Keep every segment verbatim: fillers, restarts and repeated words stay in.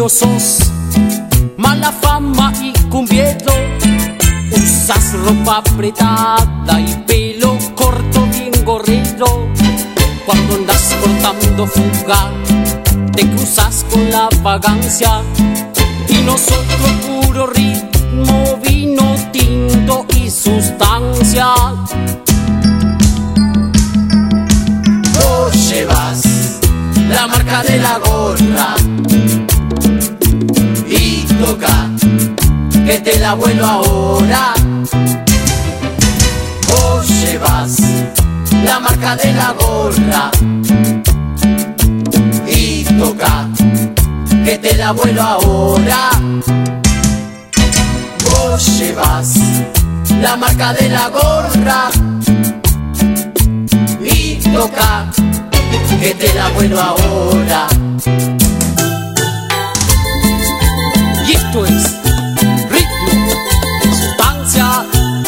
no sos mala fama y cumbiero. Usas ropa apretada y pelo corto bien gorrero. Cuando andas cortando fuga te cruzas con la vagancia. Y nosotros puro ritmo, vino tinto y sustancia. Vos llevas la marca de la gorra y toca que te la vuelo ahora. Vos llevas la marca de la gorra y toca que te la vuelo ahora. Vos llevas la marca de la gorra y toca que te la vuelo ahora. Y esto es ritmo y sustancia.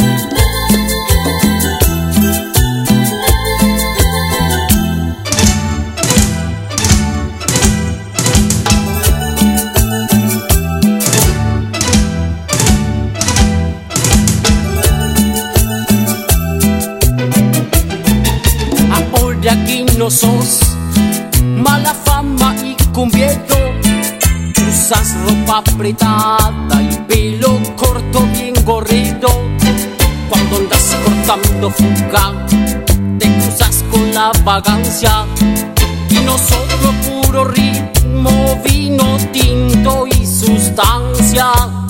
Ahora aquí no sos mala fama y cumbiero. Usas ropa apretada y pelo corto bien gorrido. Cuando andas cortando fuga te cruzas con la vagancia. Y nosotros puro ritmo, vino tinto y sustancia.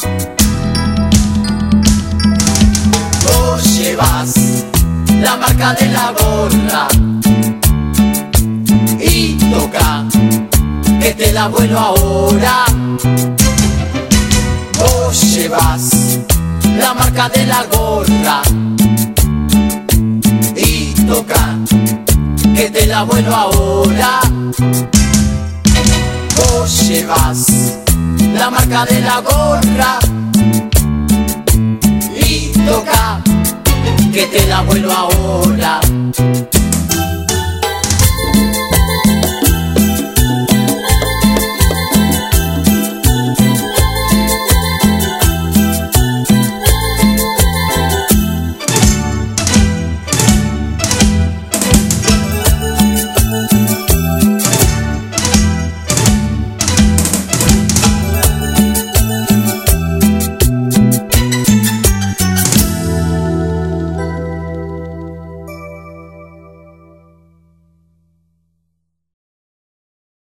Vos llevas la marca de la gorra y toca que te la vuelo ahora. Vos llevas la marca de la gorra y toca que te la vuelo ahora. Vos llevas la marca de la gorra y toca que te la vuelo ahora.